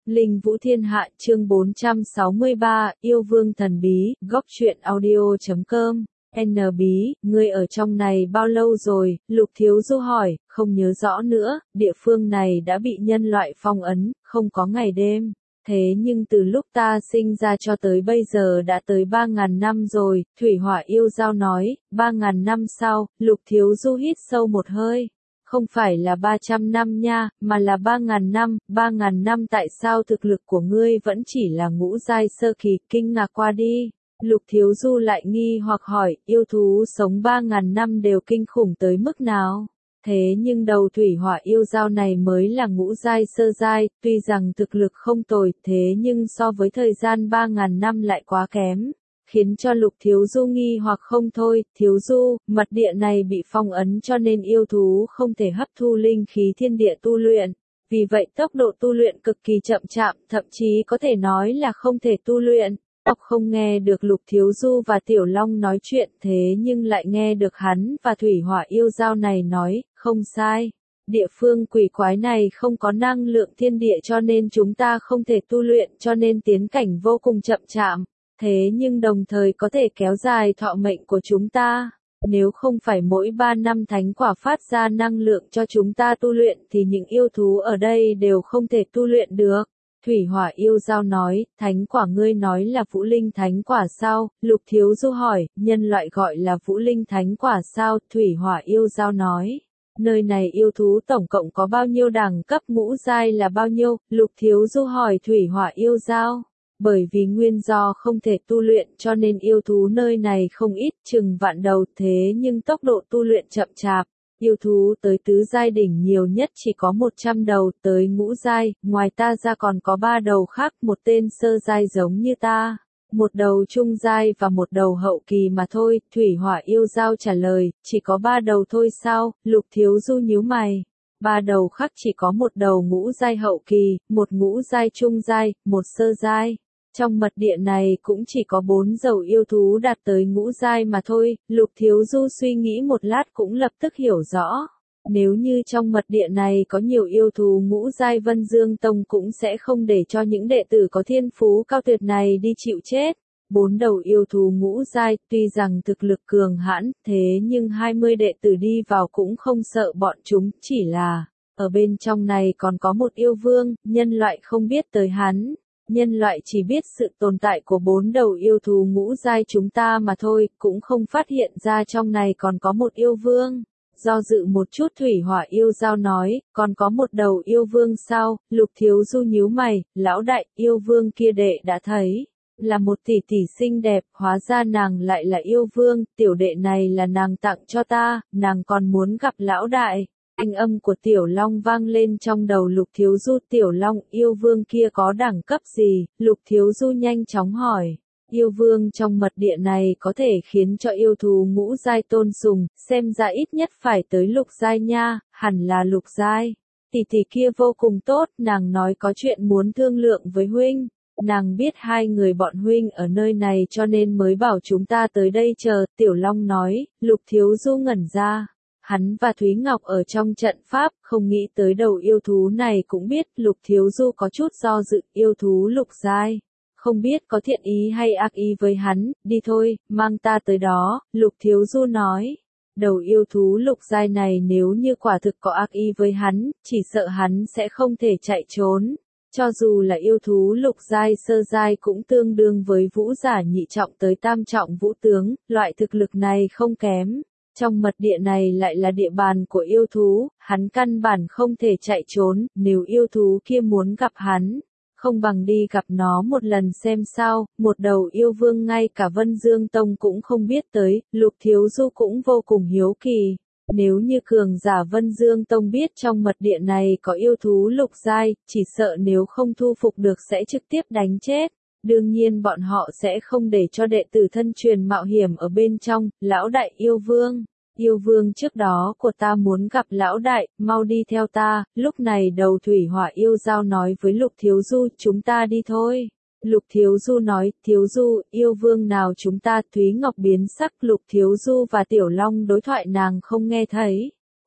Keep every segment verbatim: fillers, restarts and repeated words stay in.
Linh Vũ Thiên Hạ chương bốn trăm sáu mươi ba, Yêu Vương Thần Bí, góc truyện audio chấm com. N bí, ngươi ở trong này bao lâu rồi? Lục Thiếu Du hỏi, không nhớ rõ nữa, địa phương này đã bị nhân loại phong ấn, không có ngày đêm. Thế nhưng từ lúc ta sinh ra cho tới bây giờ đã tới ba ngàn năm rồi, Thủy Hỏa Yêu Giao nói, ba ngàn năm sau, Lục Thiếu Du hít sâu một hơi. Không phải là ba trăm năm nha, mà là ba ngàn năm, ba ngàn năm tại sao thực lực của ngươi vẫn chỉ là ngũ giai sơ kỳ, kinh ngạc qua đi. Lục Thiếu Du lại nghi hoặc hỏi, yêu thú sống ba ngàn năm đều kinh khủng tới mức nào? Thế nhưng đầu Thủy Hỏa Yêu Giao này mới là ngũ giai sơ giai, tuy rằng thực lực không tồi, thế nhưng so với thời gian ba ngàn năm lại quá kém. Khiến cho Lục Thiếu Du nghi hoặc không thôi, Thiếu Du, mật địa này bị phong ấn cho nên yêu thú không thể hấp thu linh khí thiên địa tu luyện. Vì vậy tốc độ tu luyện cực kỳ chậm chạp, thậm chí có thể nói là không thể tu luyện. Ốc không nghe được Lục Thiếu Du và Tiểu Long nói chuyện thế nhưng lại nghe được hắn và Thủy Hỏa Yêu Giao này nói, không sai. Địa phương quỷ quái này không có năng lượng thiên địa cho nên chúng ta không thể tu luyện cho nên tiến cảnh vô cùng chậm chạp. Thế nhưng đồng thời có thể kéo dài thọ mệnh của chúng ta. Nếu không phải mỗi ba năm thánh quả phát ra năng lượng cho chúng ta tu luyện thì những yêu thú ở đây đều không thể tu luyện được. Thủy Hỏa Yêu Giao nói, thánh quả ngươi nói là Vũ Linh thánh quả sao? Lục Thiếu Du hỏi, nhân loại gọi là Vũ Linh thánh quả sao? Thủy Hỏa Yêu Giao nói, nơi này yêu thú tổng cộng có bao nhiêu đẳng cấp, ngũ giai là bao nhiêu? Lục Thiếu Du hỏi Thủy Hỏa Yêu Giao. Bởi vì nguyên do không thể tu luyện cho nên yêu thú nơi này không ít, chừng vạn đầu, thế nhưng tốc độ tu luyện chậm chạp. Yêu thú tới tứ giai đỉnh nhiều nhất chỉ có một trăm đầu, tới ngũ giai, ngoài ta ra còn có ba đầu khác, một tên sơ giai giống như ta, một đầu trung giai và một đầu hậu kỳ mà thôi. Thủy Hỏa Yêu Giao trả lời, chỉ có ba đầu thôi sao? Lục Thiếu Du nhíu mày. Ba đầu khác chỉ có một đầu ngũ giai hậu kỳ, một ngũ giai trung giai, một sơ giai. Trong mật địa này cũng chỉ có bốn dầu yêu thú đạt tới ngũ giai mà thôi. Lục Thiếu Du suy nghĩ một lát cũng lập tức hiểu rõ. Nếu như trong mật địa này có nhiều yêu thú ngũ giai, Vân Dương Tông cũng sẽ không để cho những đệ tử có thiên phú cao tuyệt này đi chịu chết. Bốn đầu yêu thú ngũ giai, tuy rằng thực lực cường hãn, thế nhưng hai mươi đệ tử đi vào cũng không sợ bọn chúng, chỉ là ở bên trong này còn có một yêu vương, nhân loại không biết tới hắn. Nhân loại chỉ biết sự tồn tại của bốn đầu yêu thú ngũ giai chúng ta mà thôi, cũng không phát hiện ra trong này còn có một yêu vương. Do dự một chút Thủy Hỏa Yêu Giao nói, còn có một đầu yêu vương sao? Lục Thiếu Du nhíu mày, lão đại, yêu vương kia đệ đã thấy. Là một tỷ tỷ xinh đẹp, hóa ra nàng lại là yêu vương, tiểu đệ này là nàng tặng cho ta, nàng còn muốn gặp lão đại. Thanh âm của Tiểu Long vang lên trong đầu Lục Thiếu Du. Tiểu Long, yêu vương kia có đẳng cấp gì? Lục Thiếu Du nhanh chóng hỏi. Yêu vương trong mật địa này có thể khiến cho yêu thú ngũ giai tôn sùng, xem ra ít nhất phải tới lục giai nha, hẳn là lục giai. Tỷ tỷ kia vô cùng tốt, nàng nói có chuyện muốn thương lượng với huynh. Nàng biết hai người bọn huynh ở nơi này cho nên mới bảo chúng ta tới đây chờ. Tiểu Long nói. Lục Thiếu Du ngẩn ra. Hắn và Thúy Ngọc ở trong trận pháp, không nghĩ tới đầu yêu thú này cũng biết. Lục Thiếu Du có chút do dự, yêu thú lục giai. Không biết có thiện ý hay ác ý với hắn, đi thôi, mang ta tới đó. Lục Thiếu Du nói. Đầu yêu thú lục giai này nếu như quả thực có ác ý với hắn, chỉ sợ hắn sẽ không thể chạy trốn. Cho dù là yêu thú lục giai sơ giai cũng tương đương với vũ giả nhị trọng tới tam trọng vũ tướng, loại thực lực này không kém. Trong mật địa này lại là địa bàn của yêu thú, hắn căn bản không thể chạy trốn, nếu yêu thú kia muốn gặp hắn, không bằng đi gặp nó một lần xem sao. Một đầu yêu vương ngay cả Vân Dương Tông cũng không biết tới, Lục Thiếu Du cũng vô cùng hiếu kỳ. Nếu như cường giả Vân Dương Tông biết trong mật địa này có yêu thú lục giai, chỉ sợ nếu không thu phục được sẽ trực tiếp đánh chết. Đương nhiên bọn họ sẽ không để cho đệ tử thân truyền mạo hiểm ở bên trong. Lão đại yêu vương, yêu vương trước đó của ta muốn gặp lão đại, mau đi theo ta. Lúc này đầu Thủy Hỏa Yêu Giao nói với Lục Thiếu Du, chúng ta đi thôi. Lục Thiếu Du nói, Thiếu Du, yêu vương nào chúng ta? Thúy Ngọc biến sắc. Lục Thiếu Du và Tiểu Long đối thoại nàng không nghe thấy.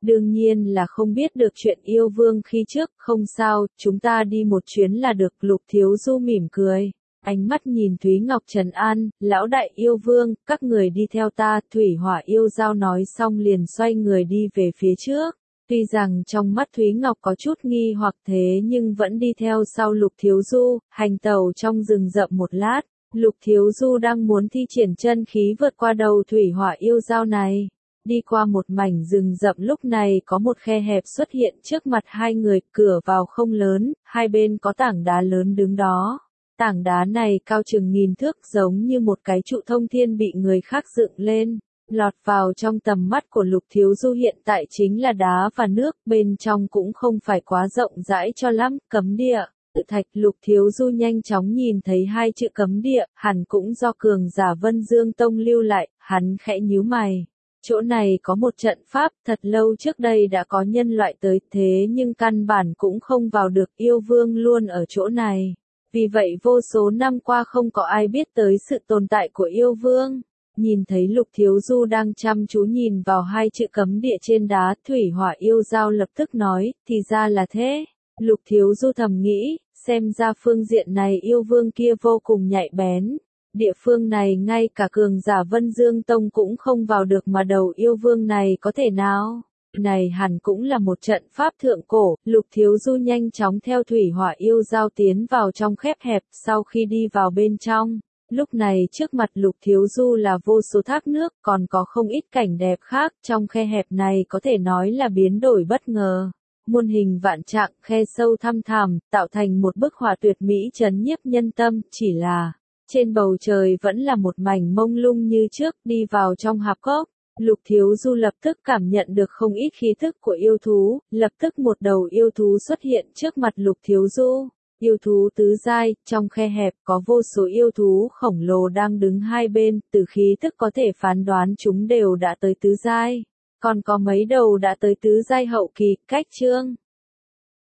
Đương nhiên là không biết được chuyện yêu vương khi trước, không sao, chúng ta đi một chuyến là được. Lục Thiếu Du mỉm cười. Ánh mắt nhìn Thúy Ngọc trấn an, lão đại yêu vương, các người đi theo ta. Thủy Hỏa yêu giao nói xong liền xoay người đi về phía trước. Tuy rằng trong mắt Thúy Ngọc có chút nghi hoặc thế nhưng vẫn đi theo sau Lục Thiếu Du, hành tẩu trong rừng rậm một lát. Lục Thiếu Du đang muốn thi triển chân khí vượt qua đầu Thủy Hỏa yêu giao này. Đi qua một mảnh rừng rậm lúc này có một khe hẹp xuất hiện trước mặt hai người, cửa vào không lớn, hai bên có tảng đá lớn đứng đó. Tảng đá này cao chừng nghìn thước giống như một cái trụ thông thiên bị người khác dựng lên. Lọt vào trong tầm mắt của Lục Thiếu Du hiện tại chính là đá và nước, bên trong cũng không phải quá rộng rãi cho lắm, cấm địa. Tự thạch. Lục Thiếu Du nhanh chóng nhìn thấy hai chữ cấm địa, hẳn cũng do cường giả Vân Dương Tông lưu lại, hắn khẽ nhíu mày. Chỗ này có một trận pháp, thật lâu trước đây đã có nhân loại tới thế nhưng căn bản cũng không vào được, yêu vương luôn ở chỗ này. Vì vậy vô số năm qua không có ai biết tới sự tồn tại của yêu vương. Nhìn thấy Lục Thiếu Du đang chăm chú nhìn vào hai chữ cấm địa trên đá, Thủy Hỏa yêu giao lập tức nói, thì ra là thế. Lục Thiếu Du thầm nghĩ, xem ra phương diện này yêu vương kia vô cùng nhạy bén. Địa phương này ngay cả cường giả Vân Dương Tông cũng không vào được mà đầu yêu vương này có thể nào. Này hẳn cũng là một trận pháp thượng cổ. Lục Thiếu Du nhanh chóng theo Thủy Hỏa yêu giao tiến vào trong khép hẹp. Sau khi đi vào bên trong, lúc này trước mặt Lục Thiếu Du là vô số thác nước, còn có không ít cảnh đẹp khác. Trong khe hẹp này có thể nói là biến đổi bất ngờ. Muôn hình vạn trạng, khe sâu thăm thẳm, tạo thành một bức họa tuyệt mỹ trấn nhiếp nhân tâm. Chỉ là trên bầu trời vẫn là một mảnh mông lung như trước. Đi vào trong hạp cốc, Lục Thiếu Du lập tức cảm nhận được không ít khí thức của yêu thú. Lập tức một đầu yêu thú xuất hiện trước mặt Lục Thiếu Du. Yêu thú tứ giai. Trong khe hẹp có vô số yêu thú khổng lồ đang đứng hai bên. Từ khí thức có thể phán đoán chúng đều đã tới tứ giai. Còn có mấy đầu đã tới tứ giai hậu kỳ. Cách chương